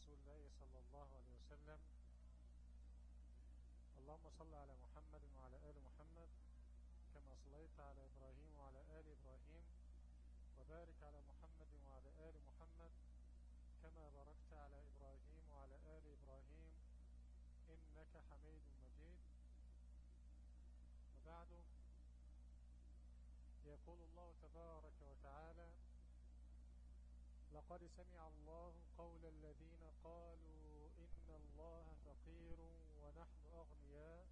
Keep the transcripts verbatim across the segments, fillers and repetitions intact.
رسول الله صلى الله عليه وسلم. اللهم صل على محمد وعلى آل محمد كما صليت على إبراهيم وعلى آل إبراهيم، وبارك على محمد وعلى آل محمد كما باركت على إبراهيم وعلى آل إبراهيم إنك حميد مجيد. وبعد، يقول الله تبارك وتعالى: لقد سمع الله قول الذين قالوا إن الله فقير ونحن أغنياء،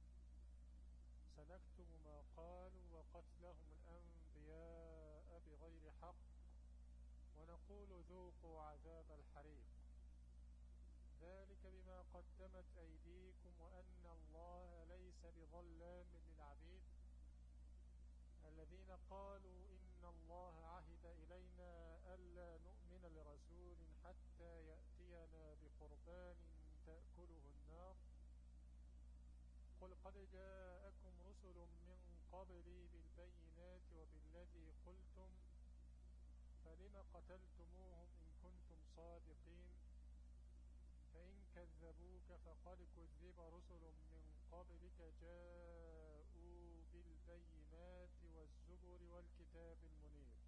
سنكتب ما قالوا وقتلهم الأنبياء بغير حق، ونقول ذوقوا عذاب الحريق، ذلك بما قدمت أيديكم وأن الله ليس بظلام للعبيد. الذين قالوا إن الله عهد إلينا ألا نؤمن لرسول حتى يأتينا بقربان تأكله النار، قل قد جاءكم رسل من قبلي بالبينات وبالذي قلتم، فلم قتلتموهم إن كنتم صادقين، فإن كذبوك فقد كذب رسل من قبلك جاءوا بالبينات والزبر والكتاب المنير.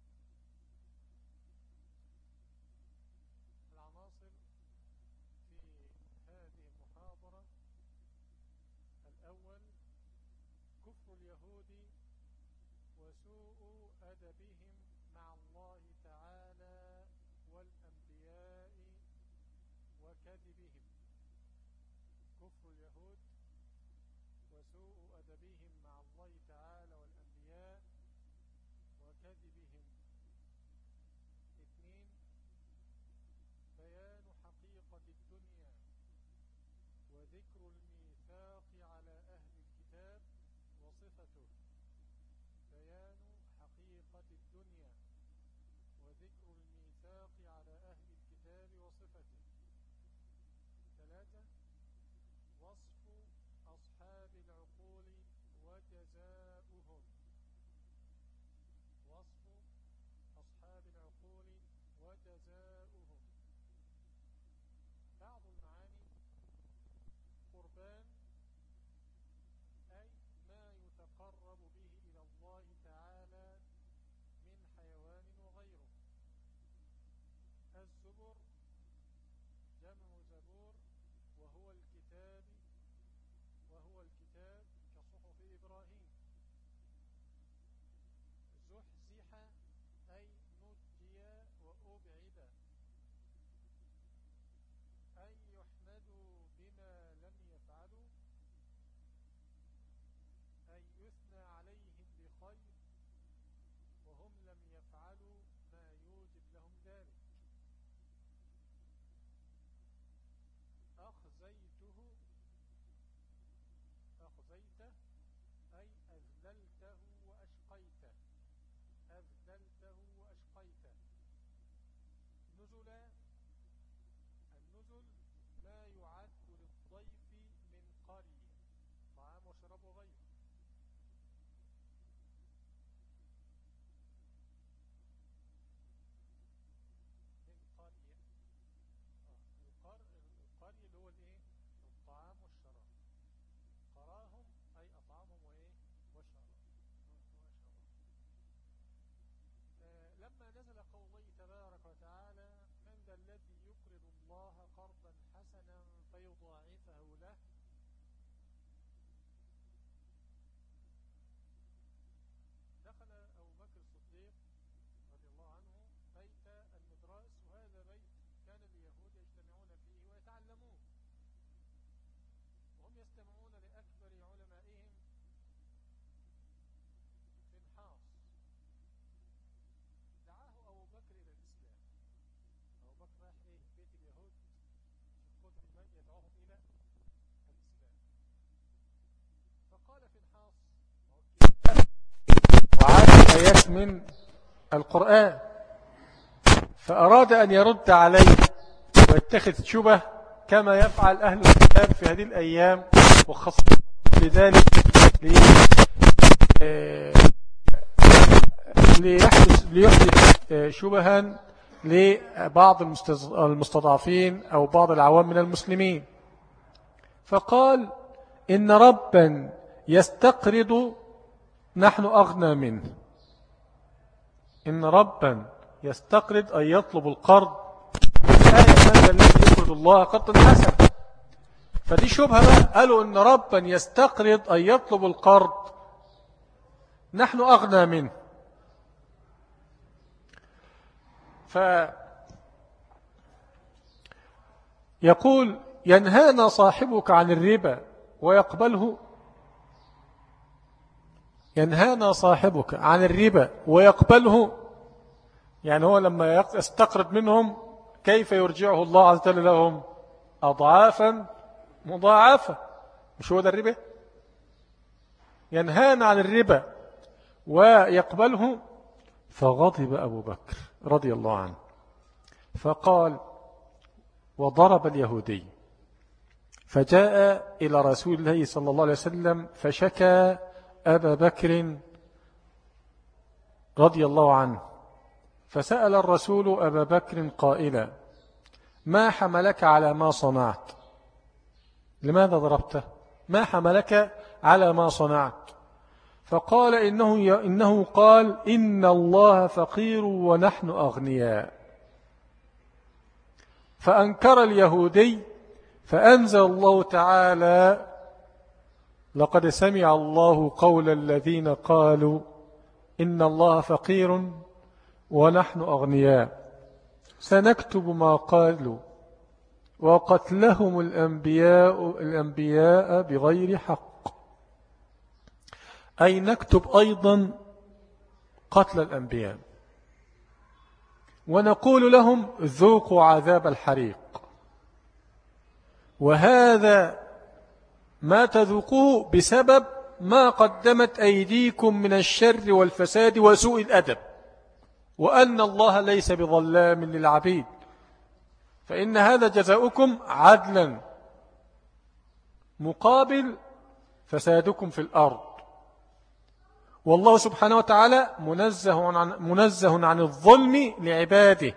العناصر في هذه المحاضرة: الأول، كفر اليهود وسوء أدبهم مع الله تعالى والأنبياء وكذبهم. كفر اليهود وسوء أدبهم مع الله تعالى والأنبياء وكذبهم. اثنين، بيان حقيقة الدنيا وذكر الميثاق على أهل الكتاب وصفته. بيان حقيقة الدنيا وذكر الميثاق على أهل الكتاب وصفته. ثلاثة، وصف أصحاب العقول وجزاؤهم. وصف أصحاب العقول وجزاؤهم. بعض المعاني: قربان أي ما يتقرب به إلى الله تعالى من حيوان وغيره. الزبر جمع زبور وهو الكتاب وهو الكتاب كصحف إبراهيم. زحزح أي نجي وأبعد. أن يحمدوا بما لم يفعلوا، أن يثنى عليهم بخير وهم لم يفعلوا ما يوجب لهم ذلك. أخزيته أخزيته أي أذللته وأشقيته. أذللته وأشقيته. نزلا، النزل ما يعد للضيف من قرية، طعام وشراب وغيره. من قرية، القرية اللي هو الايه؟ الطعام والشراب. قراهم أي أطعامهم وإيه؟ وشراب. آه لما نزل قول الله تبارك وتعالى: من ذا الذي يقرض الله قرضا حسنا فيضاعفه له، دخل أبو بكر الصديق رضي الله عنه بيت المدراس، وهذا بيت كان اليهود يجتمعون فيه ويتعلمون، وهم يستمعون لأكبر علمائهم فنحاس. دعاه أبو بكر إلى الإسلام. أبو بكر راح إيه؟ بيت اليهود في قدر من يدعوهم إلى الإسلام. فقال فنحاس وعاد آيات من القرآن، فأراد أن يرد عليه ويتخذ شبه كما يفعل أهل الكتاب في هذه الأيام، وخاصة لذلك ليحدث, ليحدث شبها لبعض المستضعفين أو بعض العوام من المسلمين، فقال إن ربا يستقرض نحن أغنى منه. إن ربا يستقرض أن يطلب القرض، هذا الذي يقرض الله قرضا حسنا. فدي شبهة بقى، قالوا إن ربا يستقرض أن يطلب القرض نحن أغنى منه. فيقول ينهانا صاحبك عن الربا ويقبله، ينهانا صاحبك عن الربا ويقبله، يعني هو لما يستقرض منهم كيف يرجعه الله عز وجل لهم أضعافا مضاعفة، مش هو ده الربا؟ ينهانا عن الربا ويقبله. فغضب أبو بكر رضي الله عنه فقال وضرب اليهودي، فجاء إلى رسول الله صلى الله عليه وسلم فشكى أبا بكر رضي الله عنه، فسأل الرسول أبا بكر قائلا ما حملك على ما صنعت؟ لماذا ضربته؟ ما حملك على ما صنعت؟ فقال إنه, إنه قال إن الله فقير ونحن أغنياء. فأنكر اليهودي، فأنزل الله تعالى لقد سمع الله قول الذين قالوا إن الله فقير ونحن أغنياء سنكتب ما قالوا وقتلهم الأنبياء, الأنبياء بغير حق، أي نكتب أيضا قتل الأنبياء ونقول لهم ذوقوا عذاب الحريق، وهذا ما تذوقوه بسبب ما قدمت أيديكم من الشر والفساد وسوء الأدب، وأن الله ليس بظلام للعبيد، فإن هذا جزاؤكم عدلا مقابل فسادكم في الأرض. والله سبحانه وتعالى منزه عن, منزه عن الظلم لعباده.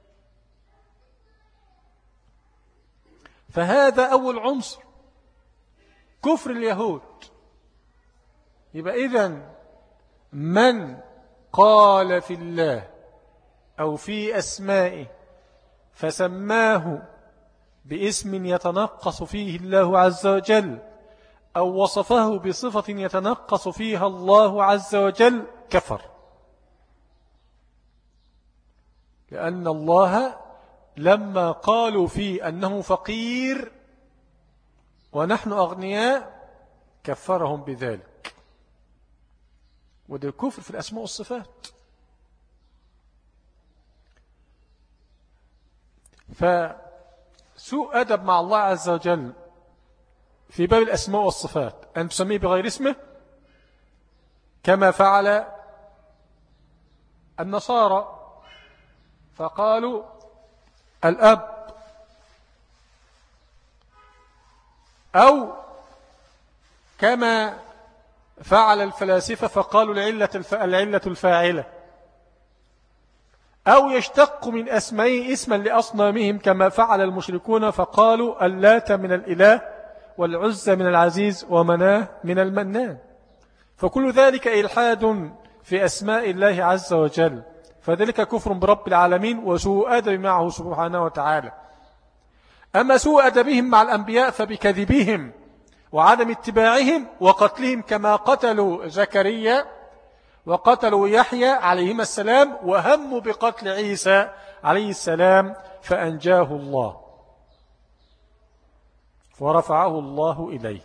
فهذا أول عنصر كفر اليهود. يبقى إذن من قال في الله أو في أسمائه فسماه باسم يتنقص فيه الله عز وجل أو وصفه بصفة يتنقص فيها الله عز وجل كفر، لأن الله لما قالوا فيه أنه فقير ونحن أغنياء كفرهم بذلك، وده الكفر في الأسماء والصفات. فسوء أدب مع الله عز وجل في باب الأسماء والصفات أن تسميه بغير اسمه، كما فعل النصارى فقالوا الأب، أو كما فعل الفلاسفة فقالوا العلة العلة الفاعلة، أو يشتق من أسمائه اسما لأصنامهم كما فعل المشركون فقالوا اللات من الإله والعزى من العزيز ومناه من المنان. فكل ذلك إلحاد في أسماء الله عز وجل، فذلك كفر برب العالمين وسوء أدب معه سبحانه وتعالى. أما سوء أدبهم مع الأنبياء فبكذبهم وعدم اتباعهم وقتلهم، كما قتلوا زكريا وقتلوا يحيى عليهما السلام وهموا بقتل عيسى عليه السلام فأنجاه الله ورفعه الله إليه.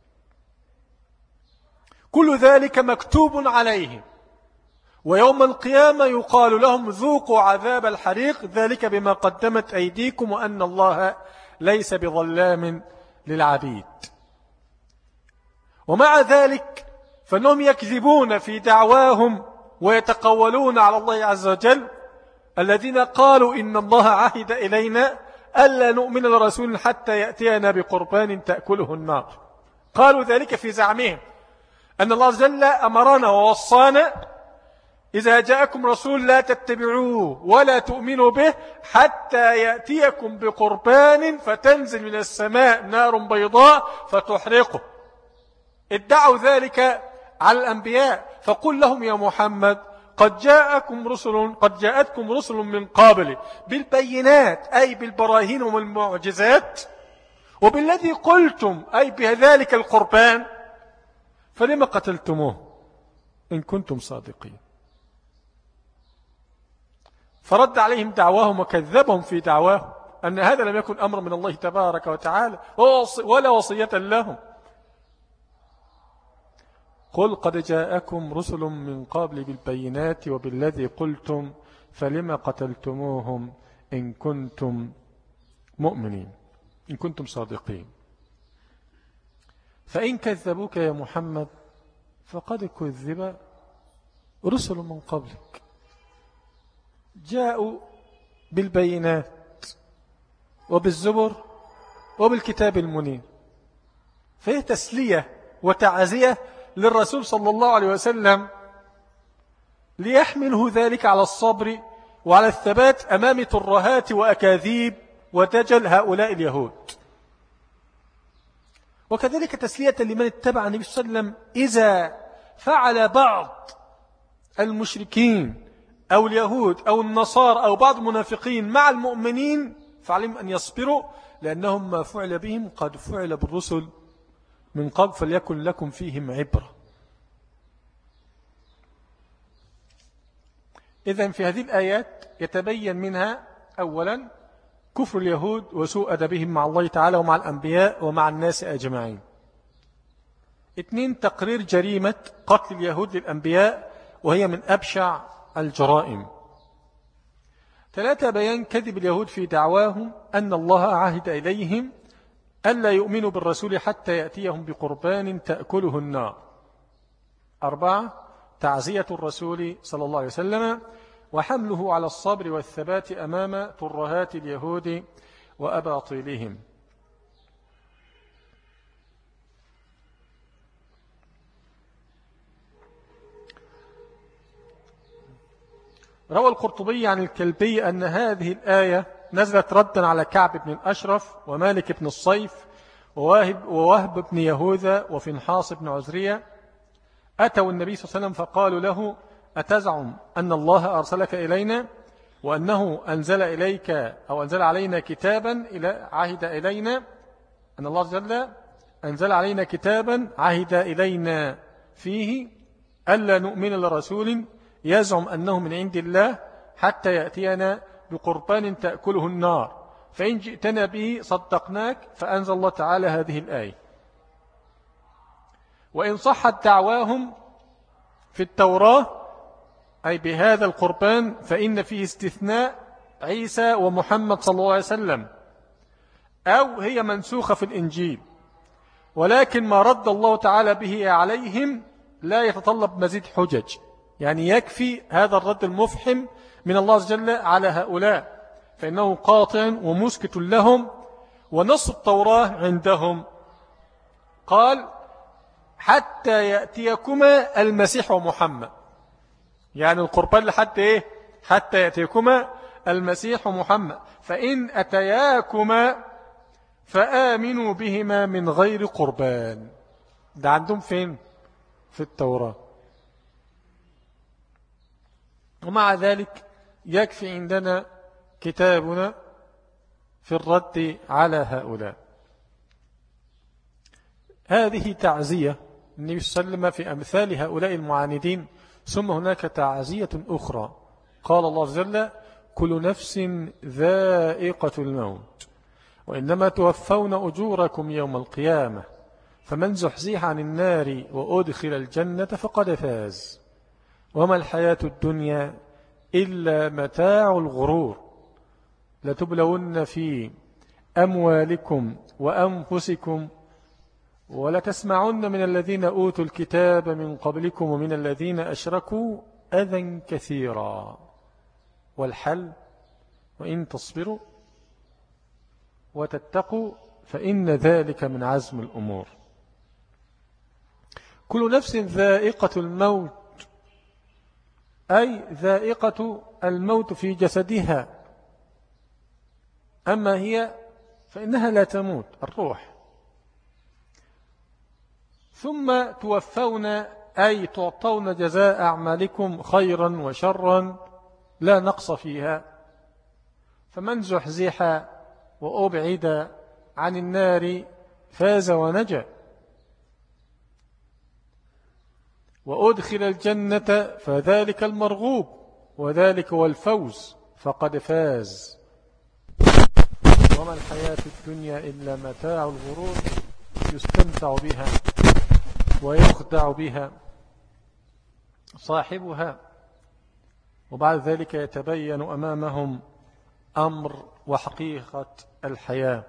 كل ذلك مكتوب عليهم، ويوم القيامة يقال لهم ذوقوا عذاب الحريق ذلك بما قدمت أيديكم وأن الله ليس بظلام للعبيد. ومع ذلك فإنهم يكذبون في دعواهم ويتقولون على الله عز وجل، الذين قالوا إن الله عهد إلينا ألا نؤمن لرسول حتى يأتينا بقربان تأكله النار. قالوا ذلك في زعمهم أن الله عز وجل أمرنا ووصانا إذا جاءكم رسول لا تتبعوه ولا تؤمنوا به حتى يأتيكم بقربان فتنزل من السماء نار بيضاء فتحرقه. ادعوا ذلك على الأنبياء، فقل لهم يا محمد قد جاءكم رسل قد جاءتكم رسل من قبل بالبينات أي بالبراهين والمعجزات وبالذي قلتم أي بذلك القربان، فلما قتلتموه إن كنتم صادقين. فرد عليهم دعواهم وكذبهم في دعواهم أن هذا لم يكن أمر من الله تبارك وتعالى ولا وصية لهم. قل قد جاءكم رسل من قبل بالبينات وبالذي قلتم فلما قتلتموهم إن كنتم مؤمنين إن كنتم صادقين. فإن كذبوك يا محمد فقد كذب رسل من قبلك جاءوا بالبينات وبالزبر وبالكتاب المنير، فهي تسلية وتعزية للرسول صلى الله عليه وسلم ليحمله ذلك على الصبر وعلى الثبات أمام ترهات وأكاذيب ودجل هؤلاء اليهود، وكذلك تسلية لمن اتبع النبي صلى الله عليه وسلم إذا فعل بعض المشركين أو اليهود أو النصارى أو بعض المنافقين مع المؤمنين فعليهم أن يصبروا لأنهم ما فعل بهم قد فعل بالرسل من قبل فليكن لكم فيهم عبرة. إذن في هذه الآيات يتبين منها أولا كفر اليهود وسوء أدبهم مع الله تعالى ومع الأنبياء ومع الناس أجمعين. اثنين تقرير جريمة قتل اليهود للأنبياء وهي من أبشع الجرائم. ثلاثة بيان كذب اليهود في دعواهم أن الله عهد إليهم ألا يؤمنوا بالرسول حتى يأتيهم بقربان تأكله النار. أربعة تعزية الرسول صلى الله عليه وسلم وحمله على الصبر والثبات أمام ترهات اليهود وأباطيلهم. روى القرطبي عن الكلبي أن هذه الآية نزلت ردا على كعب بن الأشرف ومالك بن الصيف ووهب, ووهب بن يهوذا وفنحاص بن عزرية أتوا النبي صلى الله عليه وسلم فقالوا له أتزعم أن الله أرسلك إلينا وأنه أنزل إليك أو أنزل علينا كتابا إلى عهد إلينا أن الله جل أنزل علينا كتابا عهد إلينا فيه ألا نؤمن لرسول يزعم أنه من عند الله حتى يأتينا بقربان تأكله النار فإن جئتنا به صدقناك. فأنزل الله تعالى هذه الآية. وإن صحت دعواهم في التوراة أي بهذا القربان فإن فيه استثناء عيسى ومحمد صلى الله عليه وسلم أو هي منسوخة في الإنجيل، ولكن ما رد الله تعالى به عليهم لا يتطلب مزيد حجج، يعني يكفي هذا الرد المفحم من الله عز وجل على هؤلاء فإنه قاطع ومسكت لهم. ونص التوراة عندهم قال حتى يأتيكما المسيح ومحمد، يعني القربان لحتى إيه؟ حتى يأتيكما المسيح ومحمد فإن أتياكما فآمنوا بهما من غير قربان. ده عندهم فين؟ في التوراة. ومع ذلك يكفي عندنا كتابنا في الرد على هؤلاء. هذه تعزية النبي صلى الله عليه وسلم في أمثال هؤلاء المعاندين. ثم هناك تعزية أخرى قال الله عز وجل كل نفس ذائقة الموت وإنما توفون أجوركم يوم القيامة فمن زحزح عن النار وأدخل الجنة فقد فاز وما الحياة الدنيا إلا متاع الغرور لتبلون في أموالكم وأنفسكم ولتسمعن من الذين أوتوا الكتاب من قبلكم ومن الذين أشركوا أذى كثيرا والحل وإن تصبروا وتتقوا فإن ذلك من عزم الأمور. كل نفس ذائقة الموت أي ذائقة الموت في جسدها، أما هي فإنها لا تموت الروح. ثم توفون أي تعطون جزاء أعمالكم خيرا وشرا لا نقص فيها. فمن زحزح وأبعد عن النار فاز ونجا، وأدخل الجنة فذلك المرغوب، وذلك هو الفوز فقد فاز. وما الحياة الدنيا إلا متاع الغرور يستمتع بها ويخدع بها صاحبها، وبعد ذلك يتبين أمامهم أمر وحقيقة الحياة.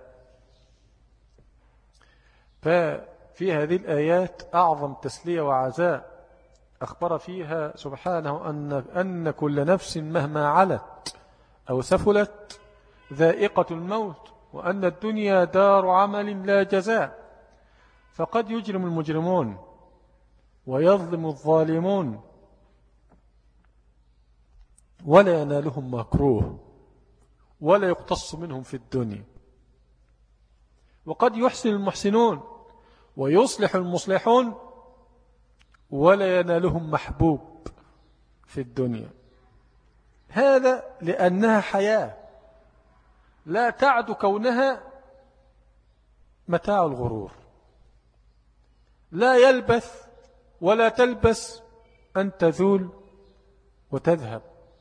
ففي هذه الآيات أعظم تسلية وعزاء أخبر فيها سبحانه أن, أن كل نفس مهما علت أو سفلت ذائقة الموت، وأن الدنيا دار عمل لا جزاء. فقد يجرم المجرمون ويظلم الظالمون ولا ينالهم مكروه ولا يقتص منهم في الدنيا، وقد يحسن المحسنون ويصلح المصلحون ولا ينالهم محبوب في الدنيا. هذا لأنها حياة لا تعد كونها متاع الغرور، لا يلبث ولا تلبس أن تذول وتذهب،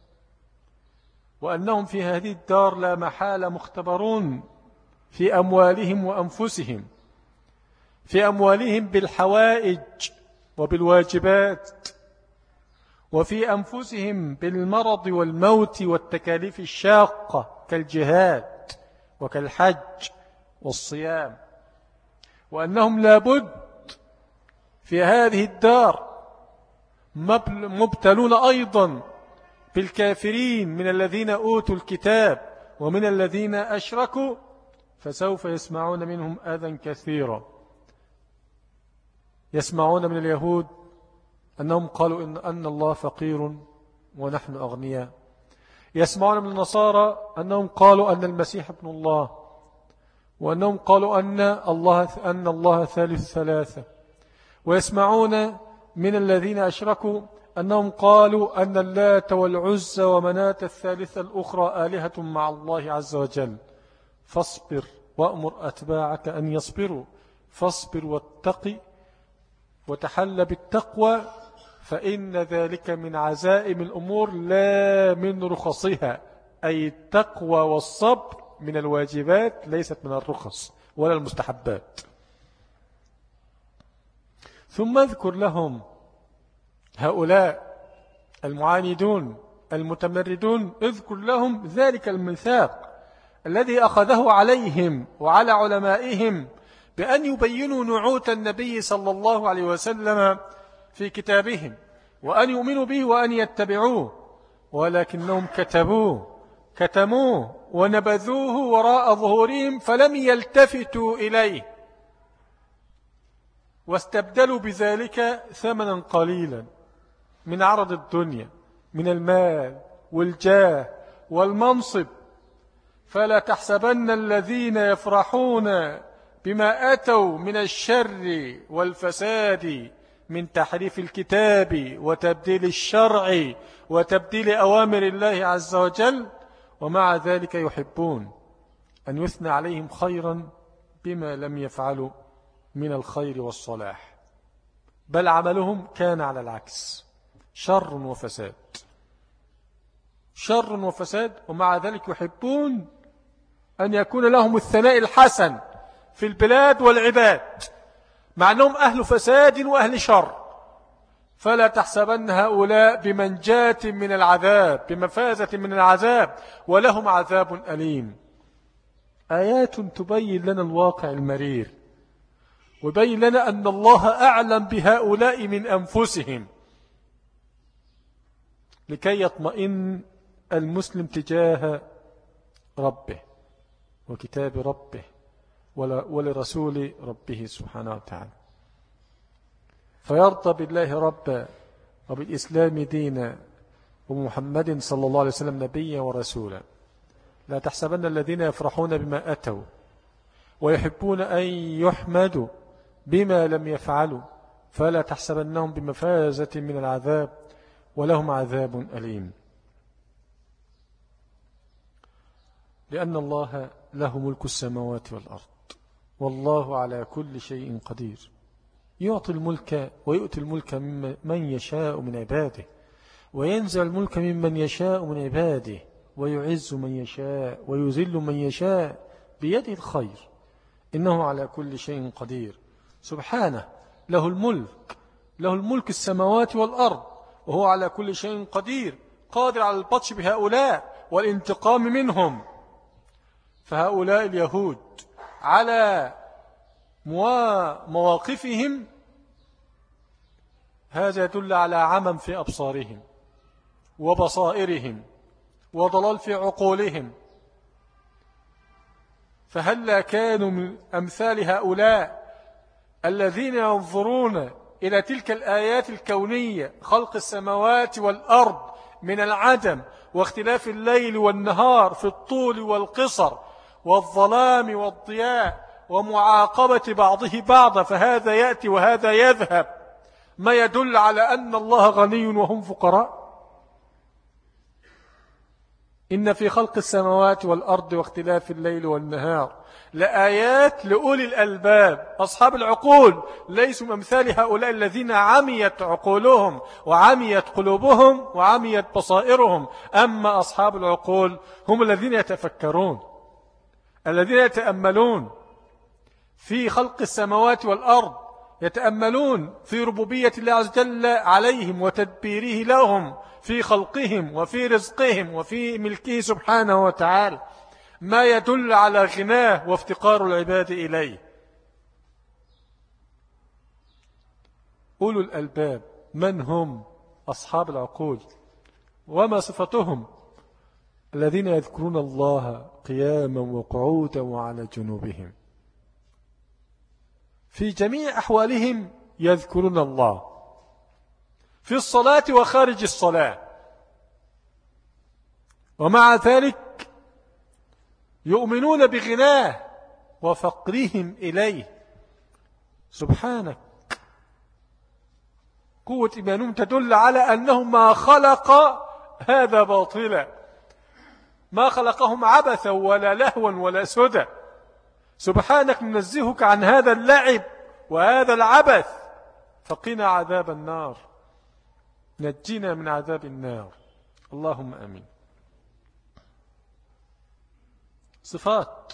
وأنهم في هذه الدار لا محالة مختبرون في أموالهم وأنفسهم، في أموالهم بالحوائج وبالواجبات، وفي أنفسهم بالمرض والموت والتكاليف الشاقة كالجهاد وكالحج والصيام، وأنهم لابد في هذه الدار مبتلون أيضا بالكافرين من الذين أوتوا الكتاب ومن الذين أشركوا، فسوف يسمعون منهم أذى كثيرا. يسمعون من اليهود أنهم قالوا إن, أن الله فقير ونحن أغنياء. يسمعون من النصارى أنهم قالوا أن المسيح ابن الله، وأنهم قالوا أن الله, أن الله ثالث ثلاثة. ويسمعون من الذين أشركوا أنهم قالوا أن اللات والعزى ومناة الثالثة الأخرى آلهة مع الله عز وجل. فاصبر وأمر أتباعك أن يصبروا، فاصبر واتقي وتحل بالتقوى، فإن ذلك من عزائم الأمور لا من رخصها. أي التقوى والصبر من الواجبات ليست من الرخص ولا المستحبات. ثم اذكر لهم هؤلاء المعاندون المتمردون، اذكر لهم ذلك الميثاق الذي أخذه عليهم وعلى علمائهم بأن يبينوا نعوت النبي صلى الله عليه وسلم في كتابهم، وأن يؤمنوا به وأن يتبعوه، ولكنهم كتبوه كتموه ونبذوه وراء ظهورهم فلم يلتفتوا إليه، واستبدلوا بذلك ثمنا قليلا من عرض الدنيا من المال والجاه والمنصب. فلا تحسبن الذين يفرحون بما أتوا من الشر والفساد من تحريف الكتاب وتبديل الشرع وتبديل أوامر الله عز وجل، ومع ذلك يحبون أن يثنى عليهم خيرا بما لم يفعلوا من الخير والصلاح، بل عملهم كان على العكس، شر وفساد شر وفساد، ومع ذلك يحبون أن يكون لهم الثناء الحسن في البلاد والعباد، مع أنهم أهل فساد وأهل شر. فلا تحسبن هؤلاء بمنجاة من العذاب، بمفازة من العذاب، ولهم عذاب أليم. آيات تبين لنا الواقع المرير، وبين لنا أن الله أعلم بهؤلاء من أنفسهم، لكي يطمئن المسلم تجاه ربه وكتاب ربه ولرسول ربه سبحانه وتعالى، فيرضى بالله ربا وبالإسلام دينا ومحمد صلى الله عليه وسلم نبيا ورسولا. لا تحسبن الذين يفرحون بما أتوا ويحبون أن يحمدوا بما لم يفعلوا فلا تحسبنهم بمفازة من العذاب ولهم عذاب أليم. لأن الله له ملك السماوات والأرض والله على كل شيء قدير، يعطي الملك ويؤتي الملك من يشاء من عباده وينزع الملك ممن يشاء من عباده ويعز من يشاء ويذل من يشاء بيده الخير إنه على كل شيء قدير. سبحانه له الملك، له الملك السماوات والأرض وهو على كل شيء قدير، قادر على البطش بهؤلاء والانتقام منهم. فهؤلاء اليهود على مواقفهم هذا يدل على عمم في أبصارهم وبصائرهم وضلال في عقولهم. فهلا كانوا من أمثال هؤلاء الذين ينظرون إلى تلك الآيات الكونية، خلق السماوات والأرض من العدم واختلاف الليل والنهار في الطول والقصر والظلام والضياء ومعاقبة بعضه بعضا، فهذا يأتي وهذا يذهب، ما يدل على أن الله غني وهم فقراء. إن في خلق السماوات والأرض واختلاف الليل والنهار لآيات لأولي الألباب. أصحاب العقول ليسوا أمثال هؤلاء الذين عميت عقولهم وعميت قلوبهم وعميت بصائرهم. أما أصحاب العقول هم الذين يتفكرون، الذين يتأملون في خلق السماوات والأرض، يتأملون في ربوبية الله عز وجل عليهم وتدبيره لهم في خلقهم وفي رزقهم وفي ملكه سبحانه وتعالى، ما يدل على غناه وافتقار العباد إليه. أولو الألباب من هم؟ أصحاب العقول. وما صفتهم؟ الذين يذكرون الله قياما وقعودا وعلى جنوبهم، في جميع أحوالهم يذكرون الله، في الصلاة وخارج الصلاة، ومع ذلك يؤمنون بغناه وفقرهم إليه. سبحانك، قوة إيمانهم تدل على أنه ما خلق هذا باطلا، ما خلقهم عبثا ولا لهوا ولا سدى. سبحانك، ننزهك عن هذا اللعب وهذا العبث، فقنا عذاب النار، نجينا من عذاب النار، اللهم أمين. صفات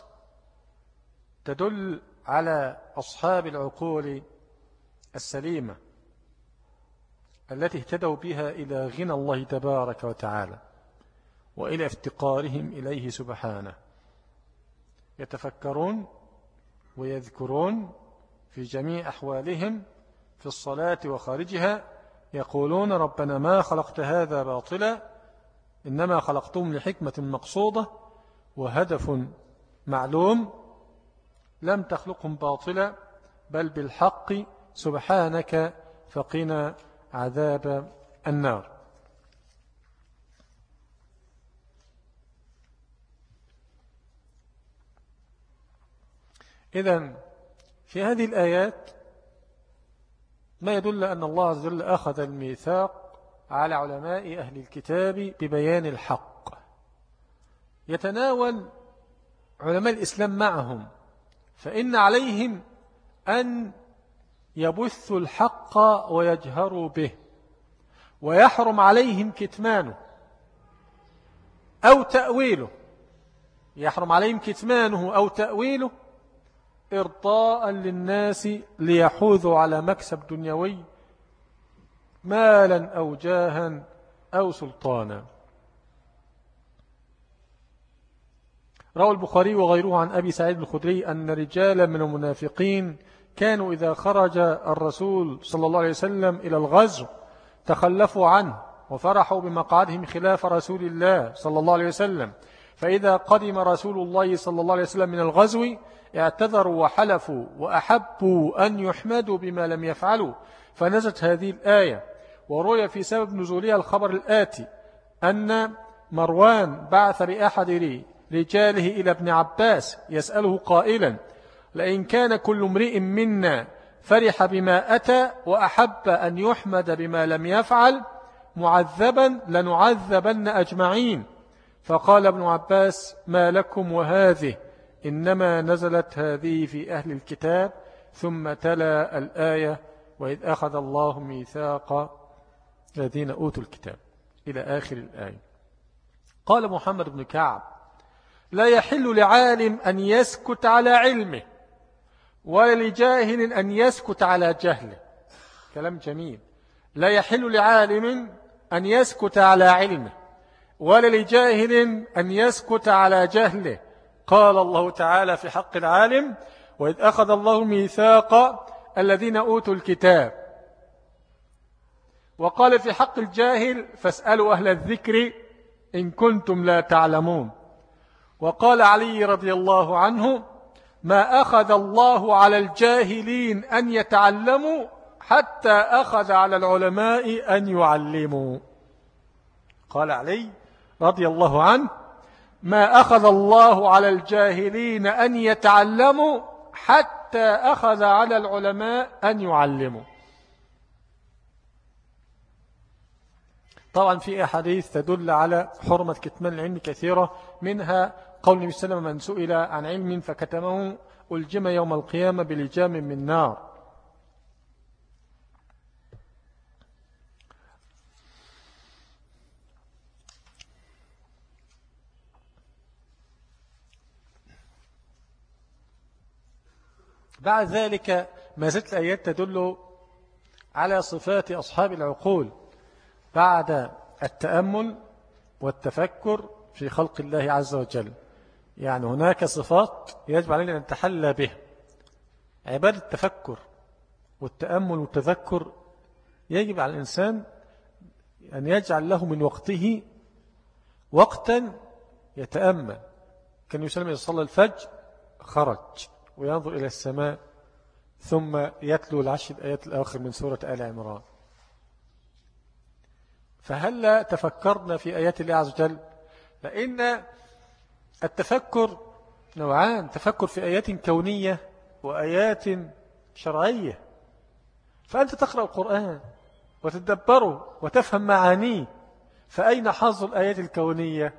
تدل على أصحاب العقول السليمة التي اهتدوا بها إلى غنى الله تبارك وتعالى وإلى افتقارهم إليه سبحانه. يتفكرون ويذكرون في جميع أحوالهم في الصلاة وخارجها، يقولون ربنا ما خلقت هذا باطلا إنما خلقتم لحكمة مقصودة وهدف معلوم، لم تخلقهم باطلا بل بالحق، سبحانك فقنا عذاب النار. إذن في هذه الآيات ما يدل أن الله عز وجل أخذ الميثاق على علماء أهل الكتاب ببيان الحق، يتناول علماء الإسلام معهم، فإن عليهم أن يبثوا الحق ويجهروا به، ويحرم عليهم كتمانه أو تأويله، يحرم عليهم كتمانه أو تأويله إرضاء للناس ليحوذوا على مكسب دنيوي، مالا أو جاها أو سلطانا. روى البخاري وغيره عن أبي سعيد الخدري أن رجالا من المنافقين كانوا إذا خرج الرسول صلى الله عليه وسلم إلى الغزو تخلفوا عنه وفرحوا بمقعدهم خلاف رسول الله صلى الله عليه وسلم، فإذا قدم رسول الله صلى الله عليه وسلم من الغزو اعتذروا وحلفوا وأحبوا أن يحمدوا بما لم يفعلوا، فنزلت هذه الآية. وروي في سبب نزولها الخبر الآتي: أن مروان بعث بأحد رجاله إلى ابن عباس يسأله قائلا: لئن كان كل امرئ منا فرح بما أتى وأحب أن يحمد بما لم يفعل معذبا لنعذبن أجمعين. فقال ابن عباس: ما لكم وهذه؟ إنما نزلت هذه في أهل الكتاب. ثم تلا الآية: وإذ أخذ الله ميثاق الذين أوتوا الكتاب إلى آخر الآية. قال محمد بن كعب: لا يحل لعالم أن يسكت على علمه ولا لجاهل أن يسكت على جهله. كلام جميل. لا يحل لعالم أن يسكت على علمه ولا لجاهل أن يسكت على جهله. قال الله تعالى في حق العالم: وإذ أخذ الله ميثاق الذين أوتوا الكتاب. وقال في حق الجاهل: فاسألوا أهل الذكر إن كنتم لا تعلمون. وقال علي رضي الله عنه: ما أخذ الله على الجاهلين أن يتعلموا حتى أخذ على العلماء أن يعلموا. قال علي رضي الله عنه: ما أخذ الله على الجاهلين أن يتعلموا حتى أخذ على العلماء أن يعلموا. طبعا في أحاديث تدل على حرمة كتمان العلم كثيرة، منها قول النبي صلى الله عليه وسلم: من سئل عن علم فكتمه ألجم يوم القيامة بلجام من نار. بعد ذلك ما زالت الآيات تدل على صفات أصحاب العقول بعد التأمل والتفكر في خلق الله عز وجل. يعني هناك صفات يجب علينا أن نتحلى بها. عبادة التفكر والتأمل والتذكر يجب على الإنسان أن يجعل له من وقته وقتا يتأمل. كان يسلم إذا صلى الفجر خرج وينظر إلى السماء ثم يتلو العشر الآيات الآخر من سورة آل عمران. فهل تفكرنا في آيات الله عز وجل؟ لأن التفكر نوعان: تفكر في آيات كونية وآيات شرعية. فأنت تقرأ القرآن وتدبره وتفهم معانيه، فأين حظ الآيات الكونية؟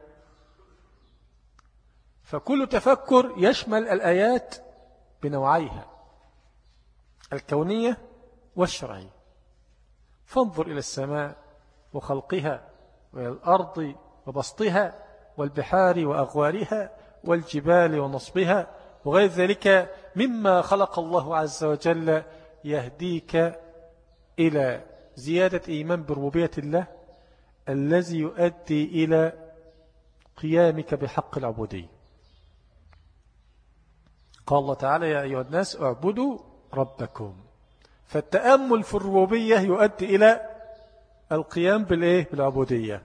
فكل تفكر يشمل الآيات بنوعيها الكونية والشرعية. فانظر إلى السماء وخلقها وإلى الأرض وبسطها والبحار وأغوارها والجبال ونصبها وغير ذلك مما خلق الله عز وجل يهديك إلى زيادة إيمان بربوبية الله الذي يؤدي إلى قيامك بحق العبودية. قال الله تعالى: يا أيها الناس اعبدوا ربكم. فالتأمل في الربوبية يؤدي إلى القيام بالإيه؟ بالعبودية.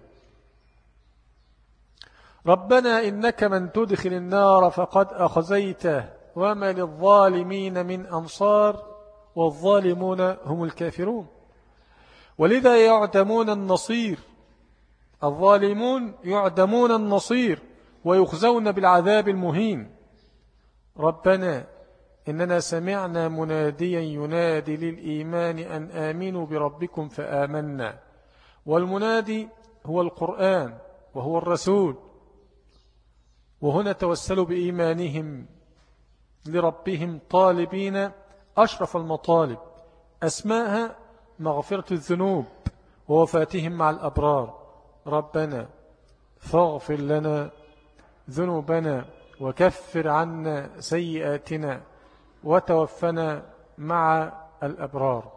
ربنا إنك من تدخل النار فقد أخزيته وما للظالمين من أنصار والظالمون هم الكافرون. ولذا يعدمون النصير، الظالمون يعدمون النصير ويخزون بالعذاب المهين. ربنا إننا سمعنا مناديا ينادي للإيمان أن آمنوا بربكم فآمنا. والمنادي هو القرآن وهو الرسول. وهنا توسلوا بإيمانهم لربهم طالبين أشرف المطالب، أسماها مغفرة الذنوب ووفاتهم مع الأبرار. ربنا فاغفر لنا ذنوبنا وكفر عنا سيئاتنا وتوفنا مع الأبرار.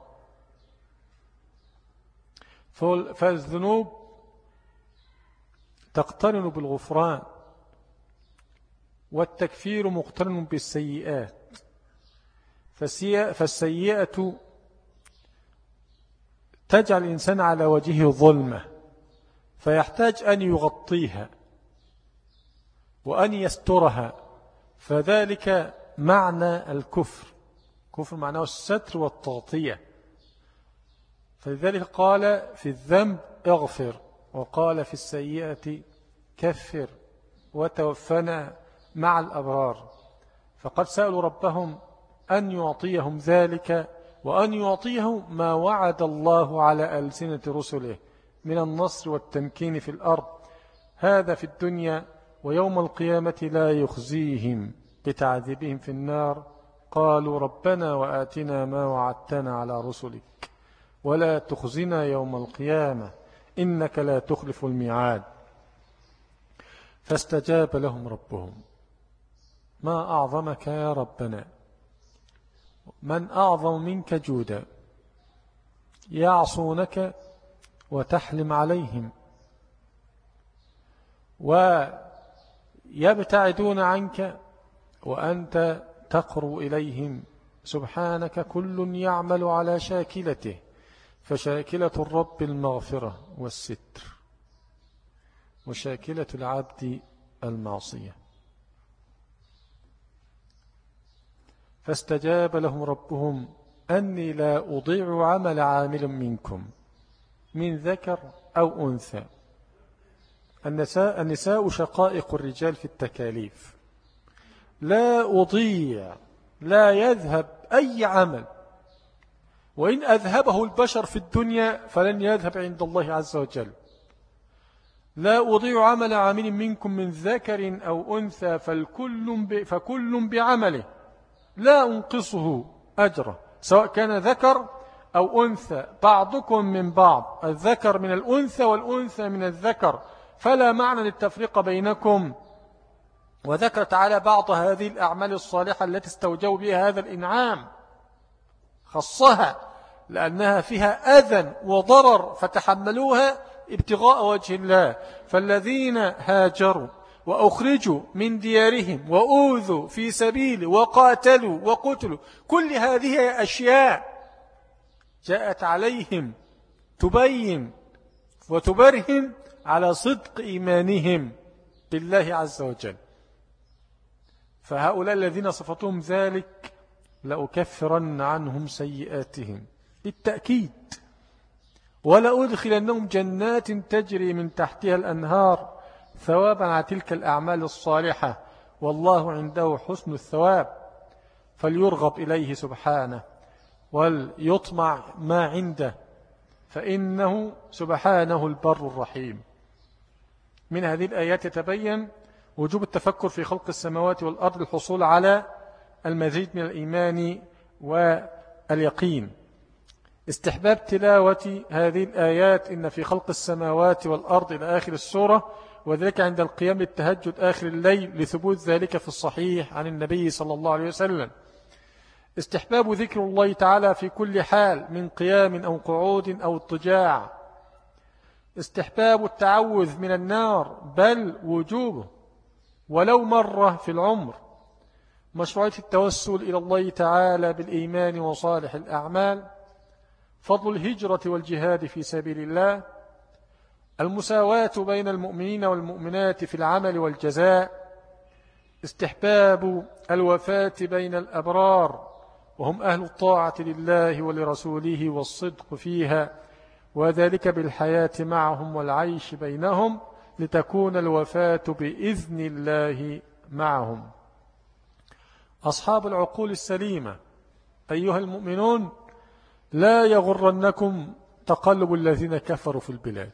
فالذنوب تقترن بالغفران، والتكفير مقترن بالسيئات. فالسيئة تجعل الإنسان على وجهه ظلمة، فيحتاج أن يغطيها وأن يسترها. فذلك معنى الكفر. كفر معناه الستر والتغطية. فلذلك قال في الذنب اغفر، وقال في السيئة كفر وتوفنا مع الأبرار، فقد سألوا ربهم أن يعطيهم ذلك وأن يعطيهم ما وعد الله على ألسنة رسله من النصر والتمكين في الأرض، هذا في الدنيا، ويوم القيامة لا يخزيهم بتعذيبهم في النار. قالوا ربنا وآتنا ما وعدتنا على رسلك ولا تخزنا يوم القيامة إنك لا تخلف الميعاد. فاستجاب لهم ربهم. ما أعظمك يا ربنا، من أعظم منك جودا، يعصونك وتحلم عليهم ويبتعدون عنك وأنت تقرب إليهم. سبحانك كل يعمل على شاكلته، فشاكلة الرب المغفرة والستر، وشاكلة العبد المعصية. فاستجاب لهم ربهم أني لا أضيع عمل عامل منكم من ذكر أو أنثى. النساء, النساء شقائق الرجال في التكاليف. لا أضيع، لا يذهب أي عمل، وإن أذهبه البشر في الدنيا فلن يذهب عند الله عز وجل. لا أضيع عمل عامل منكم من ذكر أو أنثى فالكل فكل بعمله لا أنقصه أجره، سواء كان ذكر أو أنثى، بعضكم من بعض، الذكر من الأنثى والأنثى من الذكر، فلا معنى للتفريق بينكم. وذكر تعالى بعض هذه الأعمال الصالحة التي استوجبوا بها هذا الإنعام، خصها لأنها فيها أذى وضرر فتحملوها ابتغاء وجه الله. فالذين هاجروا وأخرجوا من ديارهم وأوذوا في سبيله وقاتلوا وقتلوا، كل هذه أشياء جاءت عليهم تبين وتبرهن على صدق إيمانهم بالله عز وجل. فهؤلاء الذين صفتهم ذلك لأكفرن عنهم سيئاتهم بالتأكيد، ولا أدخلنهم جنات تجري من تحتها الأنهار ثوابا على تلك الأعمال الصالحة، والله عنده حسن الثواب. فليرغب إليه سبحانه وليطمع ما عنده، فإنه سبحانه البر الرحيم. من هذه الآيات يتبين وجوب التفكر في خلق السماوات والأرض للحصول على المزيد من الإيمان واليقين. استحباب تلاوة هذه الآيات إن في خلق السماوات والأرض إلى آخر السورة، وذلك عند القيام للتهجد آخر الليل لثبوت ذلك في الصحيح عن النبي صلى الله عليه وسلم. استحباب ذكر الله تعالى في كل حال من قيام أو قعود أو اضطجاع. استحباب التعوذ من النار، بل وجوبه ولو مرة في العمر. مشروعية التوسل إلى الله تعالى بالإيمان وصالح الأعمال. فضل الهجرة والجهاد في سبيل الله. المساواة بين المؤمنين والمؤمنات في العمل والجزاء. استحباب الوفاة بين الأبرار وهم أهل الطاعة لله ولرسوله والصدق فيها، وذلك بالحياة معهم والعيش بينهم لتكون الوفاة بإذن الله معهم. أصحاب العقول السليمة أيها المؤمنون، لا يغرنكم تقلب الذين كفروا في البلاد.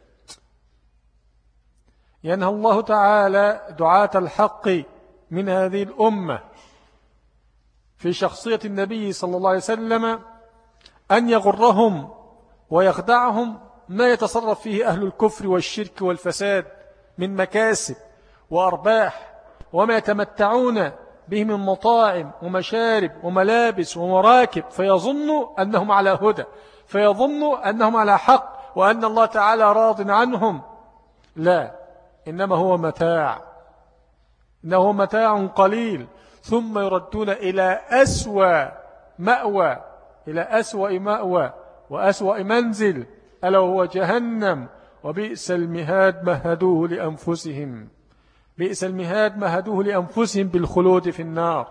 ينهى الله تعالى دعاة الحق من هذه الأمة في شخصية النبي صلى الله عليه وسلم أن يغرهم ويخدعهم ما يتصرف فيه أهل الكفر والشرك والفساد من مكاسب وأرباح، وما يتمتعون به من مطاعم ومشارب وملابس ومراكب، فيظنوا أنهم على هدى، فيظنوا أنهم على حق، وأن الله تعالى راض عنهم. لا، إنما هو متاع، إنه متاع قليل، ثم يردون إلى أسوأ مأوى، إلى أسوأ مأوى وأسوأ منزل، ألا هو جهنم، وبئس المهاد مهدوه لأنفسهم، بئس المهاد مهدوه لأنفسهم بالخلود في النار.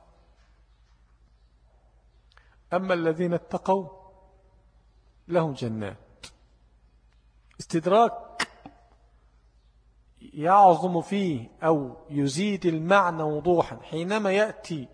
أما الذين اتقوا لهم جنات. استدراك يعظم فيه أو يزيد المعنى وضوحا حينما يأتي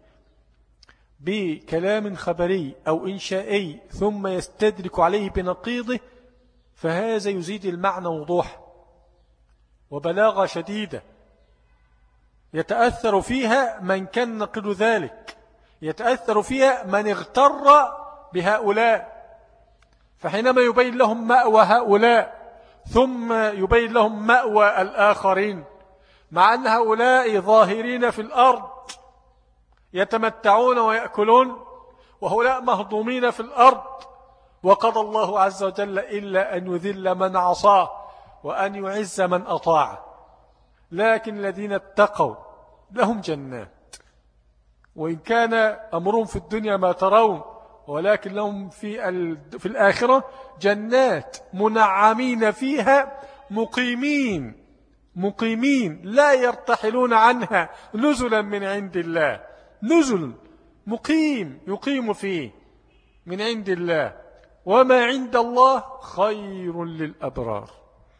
بكلام خبري أو إنشائي ثم يستدرك عليه بنقيضه، فهذا يزيد المعنى وضوحا وبلاغة شديدة يتأثر فيها من كان نقل ذلك، يتأثر فيها من اغتر بهؤلاء. فحينما يبين لهم مأوى هؤلاء ثم يبين لهم مأوى الآخرين، مع أن هؤلاء ظاهرين في الأرض يتمتعون ويأكلون، وهؤلاء مهضومين في الأرض، وقضى الله عز وجل إلا أن يذل من عصاه وأن يعز من أطاعه. لكن الذين اتقوا لهم جنات، وإن كان أمرهم في الدنيا ما ترون، ولكن لهم في, في الآخرة جنات منعمين فيها مقيمين مقيمين لا يرتحلون عنها، نزلا من عند الله، نزل مقيم يقيم فيه من عند الله، وما عند الله خير للأبرار.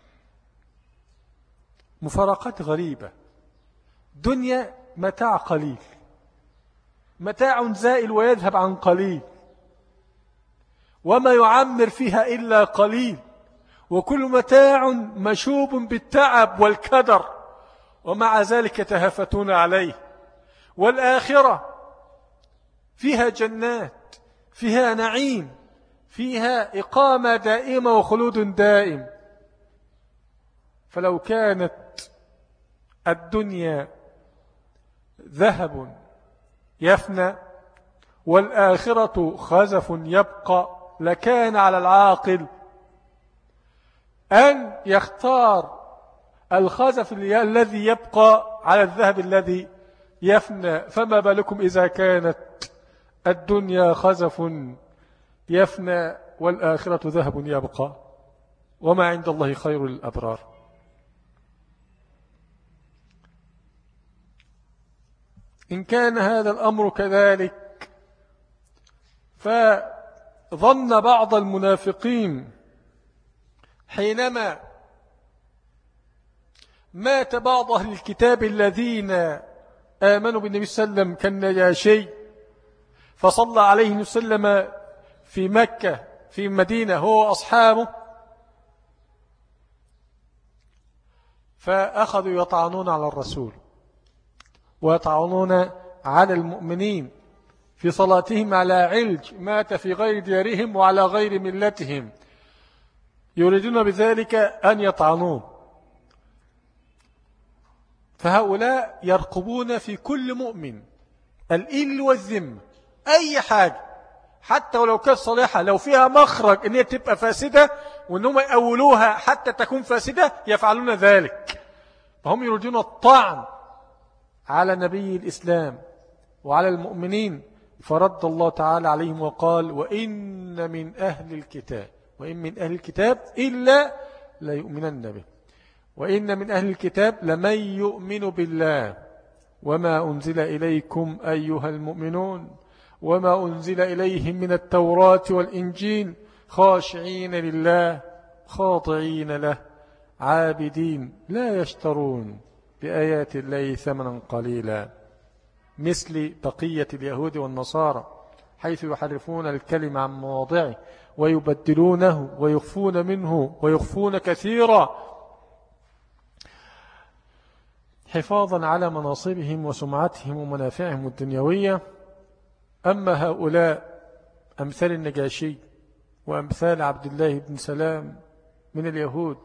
مفارقات غريبة. دنيا متاع قليل، متاع زائل ويذهب عن قليل، وما يعمر فيها إلا قليل، وكل متاع مشوب بالتعب والكدر، ومع ذلك يتهافتون عليه. والآخرة فيها جنات، فيها نعيم، فيها إقامة دائمة وخلود دائم. فلو كانت الدنيا ذهب يفنى والآخرة خزف يبقى، لكان على العاقل أن يختار الخزف الذي يبقى على الذهب الذي يفنى. فما بالكم إذا كانت الدنيا خزف يفنى والآخرة ذهب يبقى، وما عند الله خير للأبرار. إن كان هذا الأمر كذلك، فظن بعض المنافقين حينما مات بعض أهل الكتاب الذين آمنوا بالنبي صلى الله عليه وسلم كالنجاشي، فصلى عليه النبي صلى الله عليه وسلم في مكة في المدينة هو وأصحابه، فأخذوا يطعنون على الرسول ويطعنون على المؤمنين في صلاتهم على علج مات في غير ديارهم وعلى غير ملتهم، يريدون بذلك أن يطعنوه. فهؤلاء يرقبون في كل مؤمن الإل والذم، أي حاجة حتى ولو كانت صالحة، لو فيها مخرج أن هي تبقى فاسدة وأنهم يأولوها حتى تكون فاسدة يفعلون ذلك. فهم يريدون الطعن على نبي الإسلام وعلى المؤمنين، فرد الله تعالى عليهم وقال: وإن من أهل الكتاب وإن من أهل الكتاب إلا لا يؤمنن به، وإن من أهل الكتاب لمن يؤمن بالله وما أنزل إليكم أيها المؤمنون وما أنزل إليهم من التوراة والإنجيل خاشعين لله خاضعين له عابدين لا يشترون بآيات الله ثمنا قليلا، مثل بقية اليهود والنصارى حيث يحرفون الكلمة عن مواضعه ويبدلونه ويخفون منه ويخفون كثيرا حفاظا على مناصبهم وسمعتهم ومنافعهم الدنيوية. أما هؤلاء أمثال النجاشي وأمثال عبد الله بن سلام من اليهود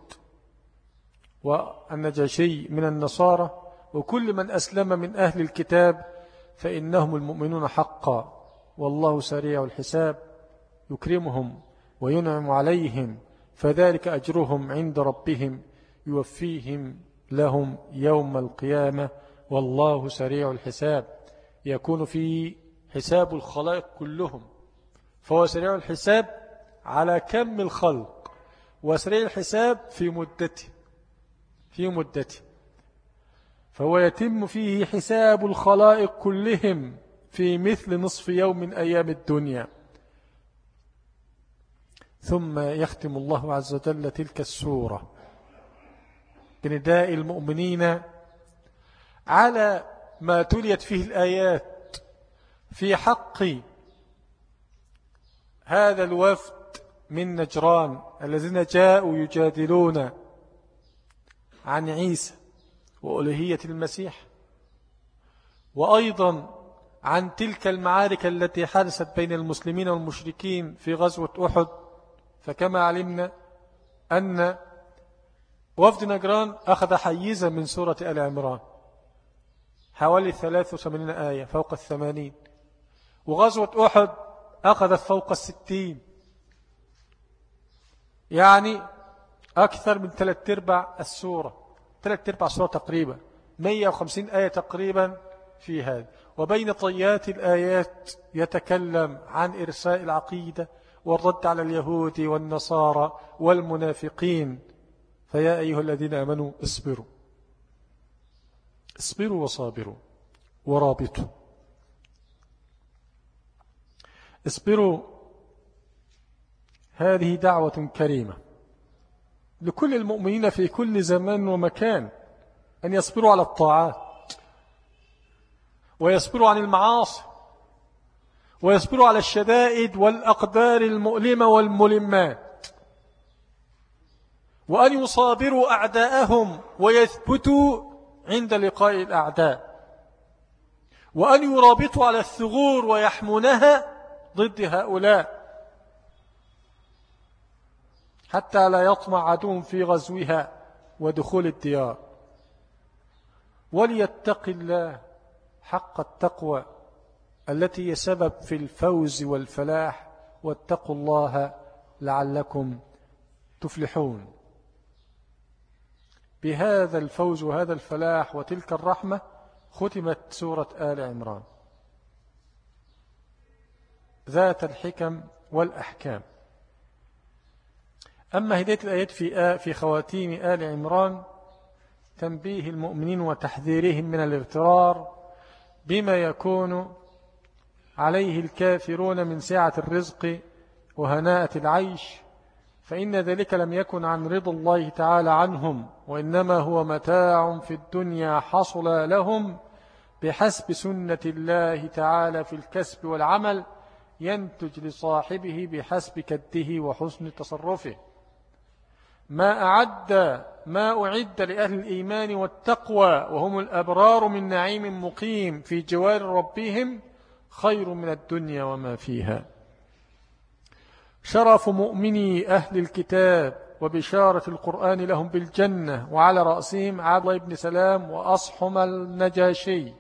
والنجاشي من النصارى وكل من أسلم من أهل الكتاب فإنهم المؤمنون حقا، والله سريع الحساب يكرمهم وينعم عليهم، فذلك أجرهم عند ربهم يوفيهم لهم يوم القيامة، والله سريع الحساب. يكون فيه حساب الخلائق كلهم، فهو سريع الحساب على كم الخلق، وسريع الحساب في مدته في مدته فهو يتم فيه حساب الخلائق كلهم في مثل نصف يوم من أيام الدنيا. ثم يختم الله عز وجل تلك السورة بنداء المؤمنين على ما تليت فيه الآيات في حق هذا الوفد من نجران الذين جاءوا يجادلون عن عيسى وألوهية المسيح، وأيضا عن تلك المعارك التي حدثت بين المسلمين والمشركين في غزوة أحد. فكما علمنا أن وفد نجران أخذ حيزا من سورة آل عمران حوالي ثلاث وثمانين آية فوق الثمانين، وغزوة أحد أخذت فوق الستين، يعني أكثر من ثلاث أرباع السورة، ثلاث أرباع السورة تقريبا مئة وخمسين آية تقريبا في هذا. وبين طيات الآيات يتكلم عن إرساء العقيدة والرد على اليهود والنصارى والمنافقين. فيا أيها الذين آمنوا اصبروا اصبروا وصابروا ورابطوا. اصبروا هذه دعوة كريمة لكل المؤمنين في كل زمان ومكان، أن يصبروا على الطاعات ويصبروا عن المعاصي ويصبروا على الشدائد والأقدار المؤلمة والملمات، وأن يصابروا أعداءهم ويثبتوا عند لقاء الأعداء، وأن يرابطوا على الثغور ويحمونها ضد هؤلاء حتى لا يطمع عدوهم في غزوها ودخول الديار. وليتق الله حق التقوى التي هي سبب في الفوز والفلاح، واتقوا الله لعلكم تفلحون. بهذا الفوز وهذا الفلاح وتلك الرحمة ختمت سورة آل عمران ذات الحكم والأحكام. أما هداية الآيات في في خواتيم آل عمران تنبيه المؤمنين وتحذيرهم من الاغترار بما يكون عليه الكافرون من سعة الرزق وهناءة العيش، فإن ذلك لم يكن عن رضا الله تعالى عنهم، وإنما هو متاع في الدنيا حصل لهم بحسب سنة الله تعالى في الكسب والعمل، ينتج لصاحبه بحسب كده وحسن تصرفه. ما أعد ما أعد لأهل الإيمان والتقوى وهم الأبرار من نعيم مقيم في جوار ربهم خير من الدنيا وما فيها. شرف مؤمني أهل الكتاب وبشارة القرآن لهم بالجنة، وعلى رأسهم عبد الله بن سلام وأصحم النجاشي.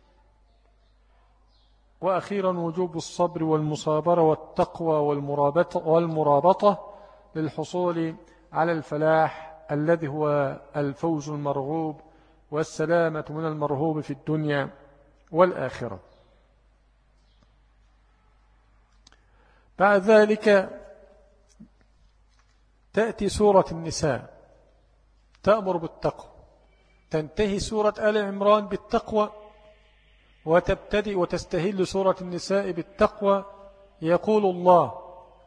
وأخيرا وجوب الصبر والمصابرة والتقوى والمرابطة, والمرابطة للحصول على الفلاح الذي هو الفوز المرغوب والسلامة من المرهوب في الدنيا والآخرة. بعد ذلك تأتي سورة النساء تأمر بالتقوى، تنتهي سورة آل عمران بالتقوى وتبتدئ وتستهل سورة النساء بالتقوى. يقول الله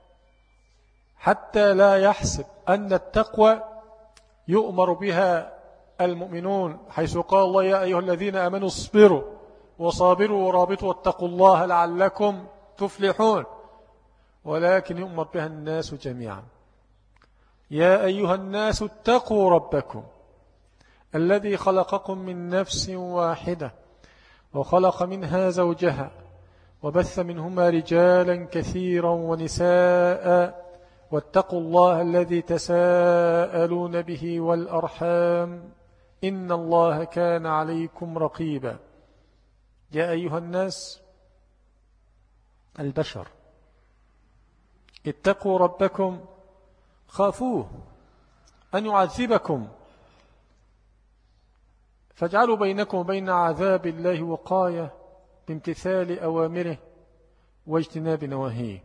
حتى لا يحسب أن التقوى يؤمر بها المؤمنون، حيث قال الله يا أيها الذين آمنوا اصبروا وصابروا ورابطوا واتقوا الله لعلكم تفلحون، ولكن يؤمر بها الناس جميعا. يا أيها الناس اتقوا ربكم الذي خلقكم من نفس واحدة وخلق منها زوجها وبث منهما رجالا كثيرا ونساء واتقوا الله الذي تساءلون به والأرحام إن الله كان عليكم رقيبا. يا أيها الناس البشر اتقوا ربكم، خافوه أن يعذبكم، فاجعلوا بينكم وبين عذاب الله وقاية بامتثال أوامره واجتناب نواهيه.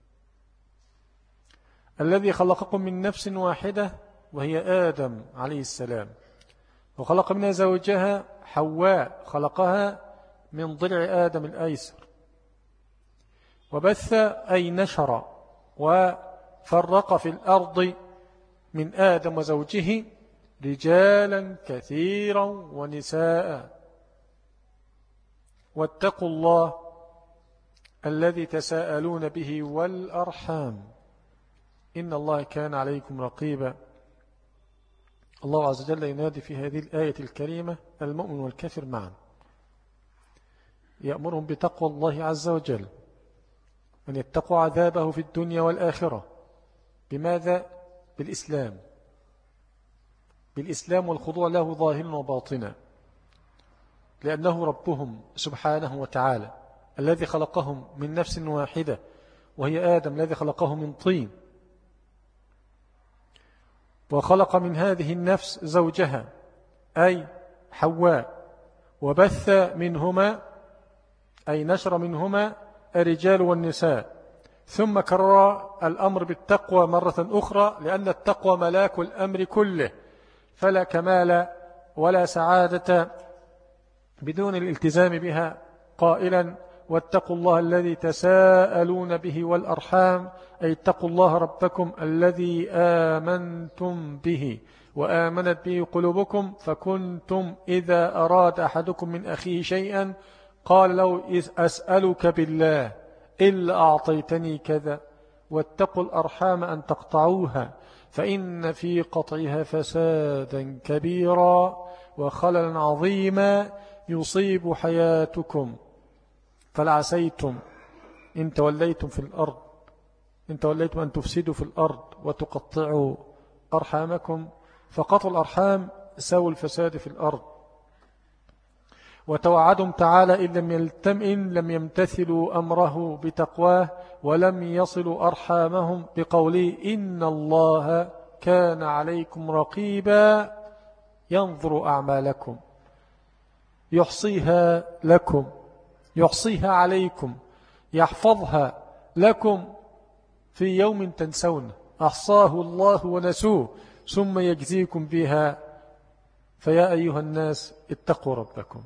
الذي خلقكم من نفس واحدة وهي آدم عليه السلام، وخلق منها زوجها حواء خلقها من ضلع آدم الأيسر، وبث أي نشر وفرق في الأرض من آدم وزوجه رجالا كثيرا ونساء. واتقوا الله الذي تساءلون به والأرحام إن الله كان عليكم رقيبا. الله عز وجل ينادي في هذه الآية الكريمة المؤمن والكافر معا، يأمرهم بتقوى الله عز وجل، أن يتقوا عذابه في الدنيا والآخرة. بماذا؟ بالإسلام، بالإسلام والخضوع له ظاهرا وباطنا، لأنه ربهم سبحانه وتعالى الذي خلقهم من نفس واحدة وهي آدم الذي خلقه من طين، وخلق من هذه النفس زوجها أي حواء، وبث منهما أي نشر منهما الرجال والنساء. ثم كرر الأمر بالتقوى مرة أخرى، لأن التقوى ملاك الأمر كله، فلا كمال ولا سعادة بدون الالتزام بها، قائلا واتقوا الله الذي تساءلون به والأرحام، أي اتقوا الله ربكم الذي آمنتم به وآمنت به قلوبكم، فكنتم إذا أراد أحدكم من أخيه شيئا قال له أسألك بالله إلا أعطيتني كذا، واتقوا الأرحام أن تقطعوها فإن في قطعها فسادا كبيرا وخللا عظيما يصيب حياتكم، فلعسيتم إن توليتم في الأرض إن توليتم أن تفسدوا في الأرض وتقطعوا أرحامكم، فقطع الأرحام سوى الفساد في الأرض. وتوعدهم تعالى إن لم يلتم إن لم يمتثلوا أمره بتقواه ولم يصلوا أرحامهم بقوله إن الله كان عليكم رقيبا ينظر أعمالكم، يحصيها لكم، يحصيها عليكم، يحفظها لكم في يوم تنسون أحصاه الله ونسوه ثم يجزيكم بها. فيا أيها الناس اتقوا ربكم.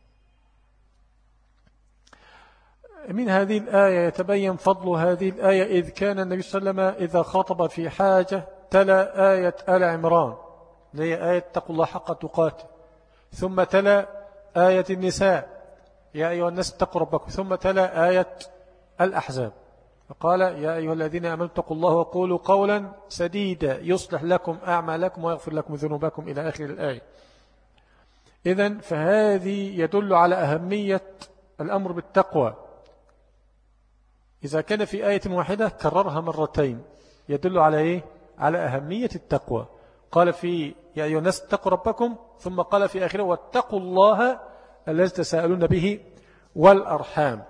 من هذه الآية يتبين فضل هذه الآية، إذ كان النبي صلى الله عليه وسلم إذا خطب في حاجة تلا آية آل عمران هي آية اتقوا الله حق تقاته، ثم تلا آية النساء يا أيها الناس اتقوا ربكم، ثم تلا آية الأحزاب فقال يا أيها الذين آمنوا اتقوا الله وقولوا قولا سديدا يصلح لكم أعمالكم ويغفر لكم ذنوبكم إلى آخر الآية. إذن فهذه يدل على أهمية الأمر بالتقوى. إذا كان في آية واحدة كررها مرتين يدل على إيه؟ على أهمية التقوى. قال في يا أيها الناس اتقوا ربكم، ثم قال في آخره واتقوا الله الذي تساءلون به والأرحام.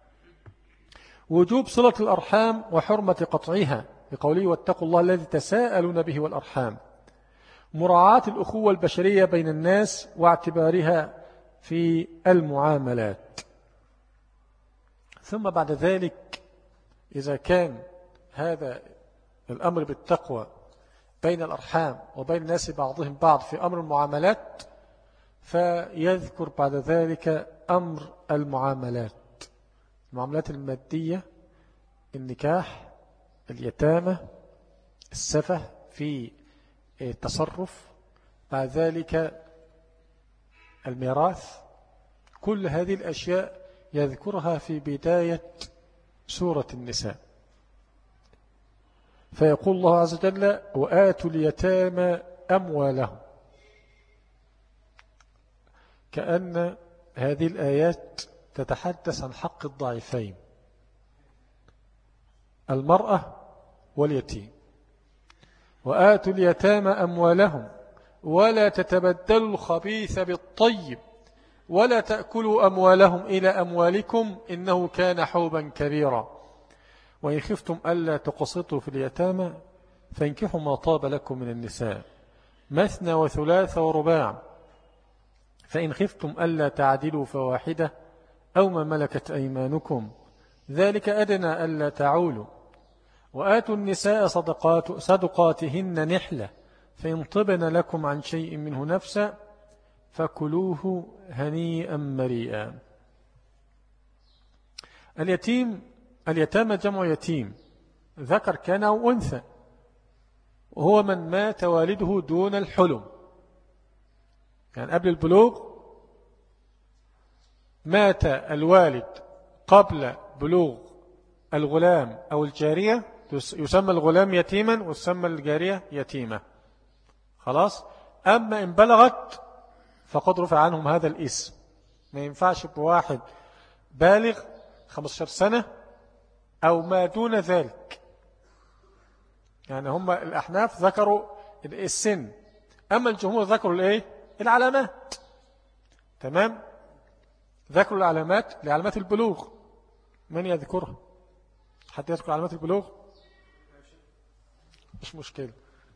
وجوب صلة الأرحام وحرمة قطعها بقوله واتقوا الله الذي تساءلون به والأرحام. مراعاة الأخوة البشرية بين الناس واعتبارها في المعاملات. ثم بعد ذلك إذا كان هذا الأمر بالتقوى بين الأرحام وبين الناس بعضهم بعض في أمر المعاملات، فيذكر بعد ذلك أمر المعاملات، المعاملات المادية، النكاح، اليتامى، السفه في التصرف، بعد ذلك الميراث. كل هذه الأشياء يذكرها في بداية سورة النساء. فيقول الله عز وجل وآتوا اليتامى أموالهم، كأن هذه الآيات تتحدث عن حق الضعيفين المرأة واليتيم. وآتوا اليتامى أموالهم ولا تتبدلوا الخبيث بالطيب ولا تأكلوا أموالهم إلى أموالكم إنه كان حوبا كبيرا وإن خفتم ألا تقسطوا في اليتامى فانكحوا ما طاب لكم من النساء مثنى وثلاث ورباع فإن خفتم ألا تعدلوا فواحدة أو ما ملكت أيمانكم ذلك أدنى ألا تعولوا. وآتوا النساء صدقات صدقاتهن نحلة فإن طبن لكم عن شيء منه نفسا فكلوه هنيئا مريئا. اليتيم اليتامى جمع يتيم ذكر كان أو أنثى، وهو من مات والده دون الحلم يعني قبل البلوغ مات الوالد قبل بلوغ الغلام أو الجارية يسمى الغلام يتيما ويسمى الجارية يتيمة. خلاص. أما إن بلغت فقد رفع عنهم هذا الاسم. ما ينفعش بواحد بالغ خمسة عشر سنة أو ما دون ذلك. يعني هم الأحناف ذكروا السن، أما الجمهور ذكروا الإيه؟ العلامات. تمام. ذكروا العلامات لعلامات البلوغ. من يذكرها؟ حد يذكر علامات البلوغ؟ مش مشكلة.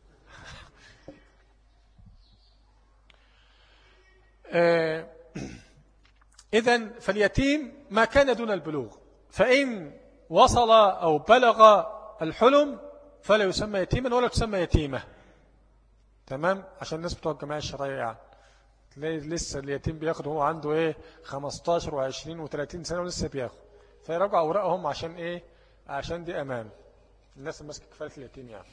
آه إذن فاليتيم ما كان دون البلوغ، فإن وصل أو بلغ الحلم فلا يسمى يتيما ولا تسمى يتيمة. تمام. عشان الناس بتوع الجماعة الشرعية يعني تلاقي لسه اليتيم بياخد هو عنده ايه خمستاشر وعشرين وثلاثين سنة ولسه بياخد، فيراجعوا أوراقهم عشان ايه؟ عشان دي أمان الناس ماسكة كفالة اليتيم يعني.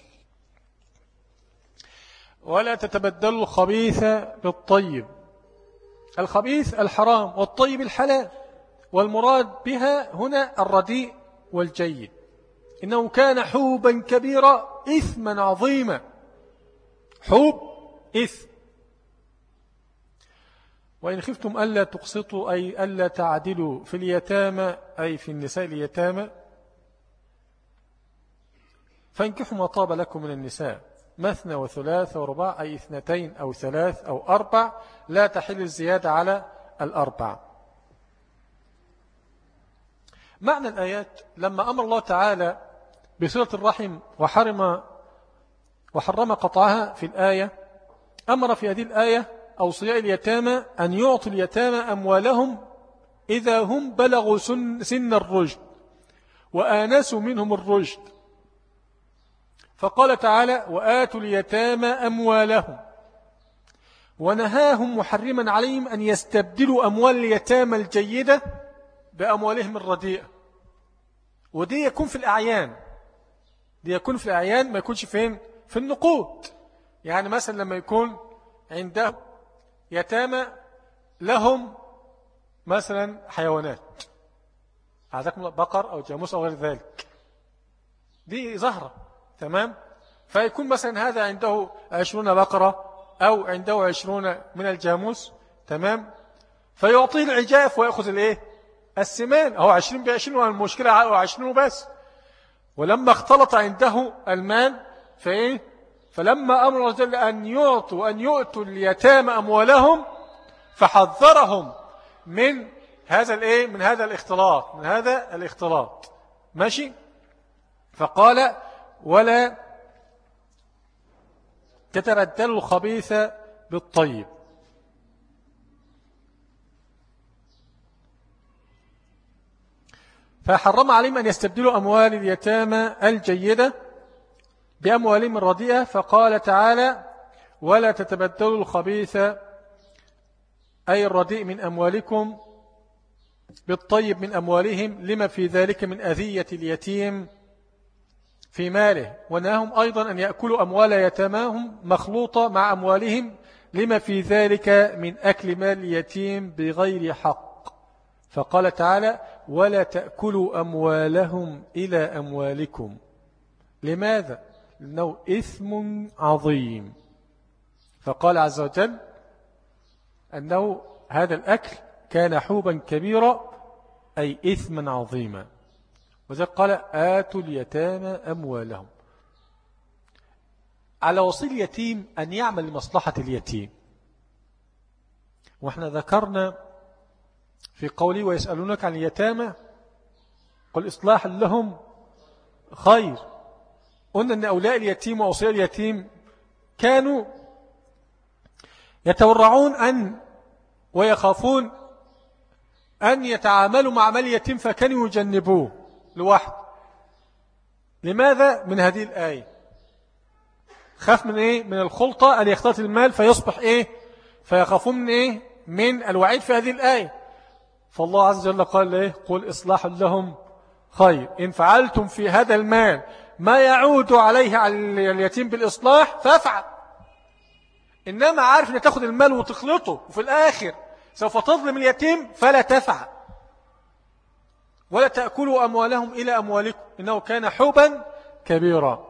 ولا تتبدل الخبيث بالطيب. الخبيث الحرام والطيب الحلال، والمراد بها هنا الرديء والجيد. إنه كان حوبا كبيرا إثما عظيما. حوب إثم. وإن خفتم ألا تقسطوا أي ألا تعدلوا في اليتامى أي في النساء اليتامى فانكحوا ما طاب لكم من النساء مثنى وثلاث ورباع أي اثنتين أو ثلاث أو أربع، لا تحل الزيادة على الأربع. معنى الآيات لما أمر الله تعالى بصلة الرحم وحرم وحرم قطعها في الآية، أمر في هذه الآية أوصياء اليتامى أن يعطي اليتامى أموالهم إذا هم بلغوا سن, سن الرشد وآنسوا منهم الرشد. فقال تعالى وآتوا اليتامى أموالهم، ونهاهم محرما عليهم أن يستبدلوا أموال اليتامى الجيدة بأموالهم الرديئة. ودي يكون في الأعيان، دي يكون في الأعيان، ما يكونش فين في النقود. يعني مثلا لما يكون عنده يتامى لهم مثلا حيوانات عندكم بقر أو جاموس أو غير ذلك، دي ظهرة. تمام. فيكون مثلا هذا عنده عشرون بقرة أو عنده عشرون من الجاموس. تمام. فيعطيه العجاف ويأخذ الايه السمان، أو عشرين بعشرين والمشكلة أو عشرين بس. ولما اختلط عنده المال فإيه فلما أمر الله جل أن يعطوا أن يؤتوا اليتامى أموالهم فحذرهم من هذا الايه من هذا الاختلاط من هذا الاختلاط ماشي. فقال ولا تتبدلوا الخبيث بالطيب. فحرم عليهم أن يستبدلوا أموال اليتامى الجيدة بأموالهم الرديئة. فقال تعالى ولا تتبدلوا الخبيث أي الرديء من أموالكم بالطيب من أموالهم لما في ذلك من أذية اليتيم في ماله. ونهاهم أيضا أن يأكلوا أموال يتاماهم مخلوطة مع أموالهم لما في ذلك من أكل مال اليتيم بغير حق. فقال تعالى ولا تأكلوا أموالهم إلى أموالكم. لماذا؟ لأنه إثم عظيم. فقال عز وجل أنه هذا الأكل كان حوبا كبيرا أي إثما عظيما. وذلك قال آتوا اليتامى أموالهم. على وصي اليتيم أن يعمل لمصلحة اليتيم. وإحنا ذكرنا في قولي ويسألونك عن اليتامى قل إصلاح لهم خير. قلنا أن أولاء اليتيم وأوصياء اليتيم كانوا يتورعون أن ويخافون أن يتعاملوا مع مال اليتيم فكانوا يجنبوه لوحده. لماذا؟ من هذه الآية خاف من إيه؟ من الخلطة أن يختلط المال فيصبح إيه؟ فيخافون من إيه؟ من الوعيد في هذه الآية. فالله عز وجل قال إيه؟ قل إصلاح لهم خير إن فعلتم في هذا المال ما يعود عليه على اليتيم بالإصلاح فافعل. إنما عارف أن تأخذ المال وتخلطه وفي الآخر سوف تظلم اليتيم فلا تفعل. ولا تأكلوا أموالهم إلى أموالكم إنه كان حوبا كبيرا.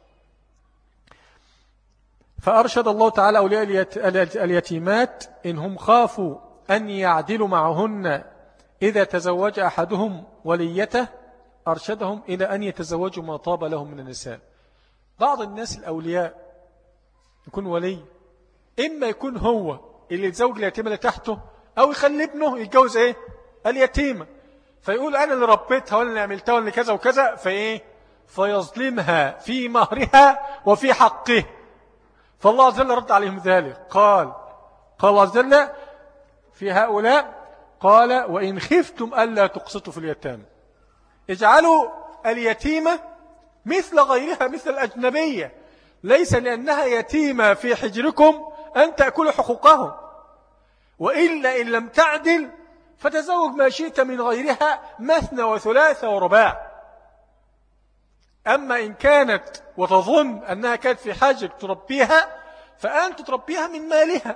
فأرشد الله تعالى أولياء اليتيمات إن هم خافوا أن يعدلوا معهن إذا تزوج أحدهم وليته أرشدهم إلى أن يتزوجوا ما طاب لهم من النساء. بعض الناس الأولياء يكون ولي، إما يكون هو اللي يتزوج اليتيمة اللي تحته، أو يخلي ابنه يتجوز إيه اليتيمة، فيقول أنا اللي ربيتها وأنا اللي عملتها وأنا كذا وكذا، فإيه فيظلمها في مهرها وفي حقه. فالله عز وجل رد عليهم ذلك، قال قال الله عز وجل في هؤلاء قال وإن خفتم ألا تقسطوا في اليتامى اجعلوا اليتيمة مثل غيرها مثل الأجنبية، ليس لأنها يتيمة في حجركم أن تأكلوا حقوقهم، وإلا إن لم تعدل فتزوج ما شئت من غيرها مثنى وثلاثة ورباع. أما إن كانت وتظن أنها كانت في حاجة تربيها فأنت تربيها من مالها،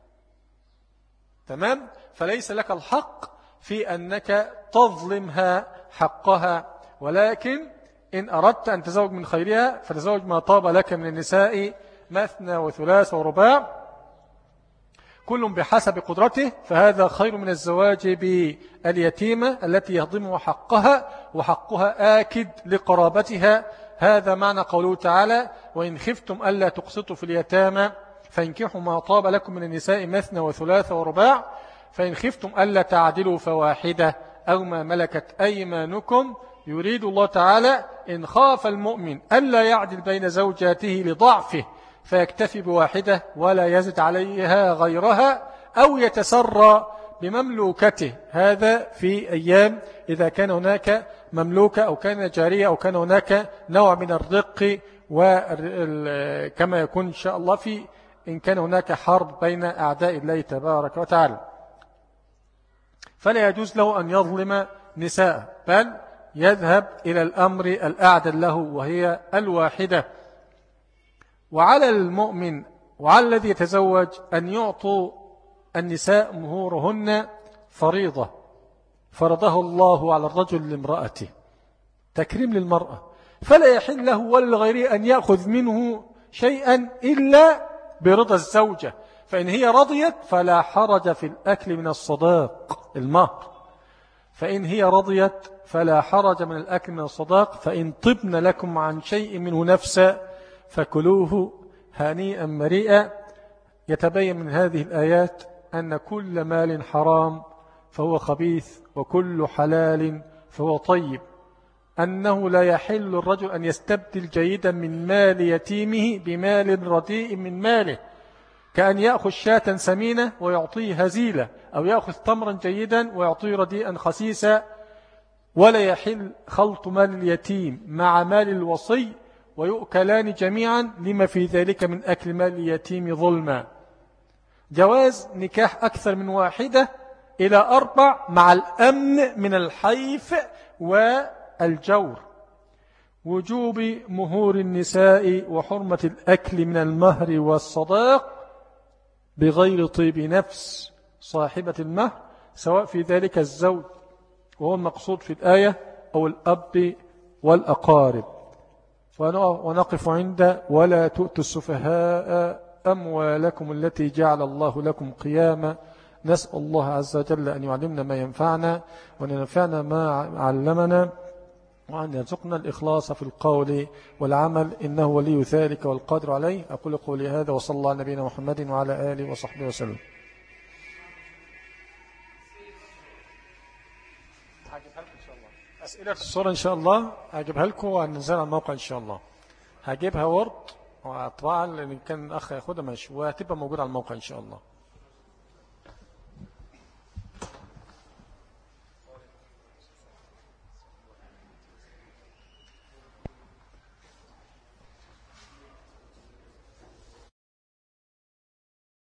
تمام؟ فليس لك الحق في أنك تظلمها حقها، ولكن إن أردت أن تزوج من خيرها فتزوج ما طاب لك من النساء مثنى وثلاث ورباع كل بحسب قدرته، فهذا خير من الزواج باليتيمة التي يهضمها حقها وحقها آكد لقرابتها. هذا معنى قوله تعالى وإن خفتم ألا تقسطوا في اليتامى فانكحوا ما طاب لكم من النساء مثنى وثلاث ورباع فإن خفتم ألا تعدلوا فواحدة أو ما ملكت أيمانكم. يريد الله تعالى إن خاف المؤمن ألا يعدل بين زوجاته لضعفه فيكتفي بواحدة ولا يزد عليها غيرها أو يتسرى بمملوكته. هذا في أيام إذا كان هناك مملوكة أو كان جارية أو كان هناك نوع من الرق، وكما يكون إن شاء الله في إن كان هناك حرب بين أعداء الله تبارك وتعالى، فلا يجوز له أن يظلم نساء، بل يذهب إلى الأمر الأعدل له وهي الواحدة. وعلى المؤمن وعلى الذي يتزوج أن يعطوا النساء مهورهن فريضة فرضه الله على الرجل لامرأته، تكريم للمرأة، فلا يحل له ولا لغيره أن يأخذ منه شيئا إلا برضا الزوجة، فإن هي رضيت فلا حرج في الأكل من الصداق المهر، فإن هي رضيت فلا حرج من الأكل من الصداق، فإن طبن لكم عن شيء منه نفسا فكلوه هنيئا مريئا. يتبين من هذه الآيات أن كل مال حرام فهو خبيث وكل حلال فهو طيب، أنه لا يحل الرجل أن يستبدل جيدا من مال يتيمه بمال رديء من ماله، كأن يأخذ شاة سمينة ويعطيه هزيلة، أو يأخذ تمرا جيدا ويعطيه رديئا خسيسا. ولا يحل خلط مال اليتيم مع مال الوصي ويؤكلان جميعا لما في ذلك من أكل مال اليتيم ظلما. جواز نكاح أكثر من واحدة إلى أربع مع الأمن من الحيف والجور. وجوب مهور النساء وحرمة الأكل من المهر والصداق بغير طيب نفس صاحبة المهر، سواء في ذلك الزوج وهو المقصود في الآية أو الأب والأقارب. ونقف عند ولا تؤتوا السفهاء أموالكم التي جعل الله لكم قياما. نسأل الله عز وجل أن يعلمنا ما ينفعنا وأن ينفعنا ما علمنا وأن يرزقنا الإخلاص في القول والعمل، إنه ولي ذلك والقادر عليه. أقول قولي هذا وصلى الله على نبينا محمد وعلى آله وصحبه وسلم. هجيبها لكم إن شاء الله أسئلة في الصورة إن شاء الله، هجيبها لكم وهننزل على الموقع إن شاء الله. هجيبها وورد وأطبعها لأن كان أخ ياخدها ماشي، وهتبقى موجودة على الموقع إن شاء الله.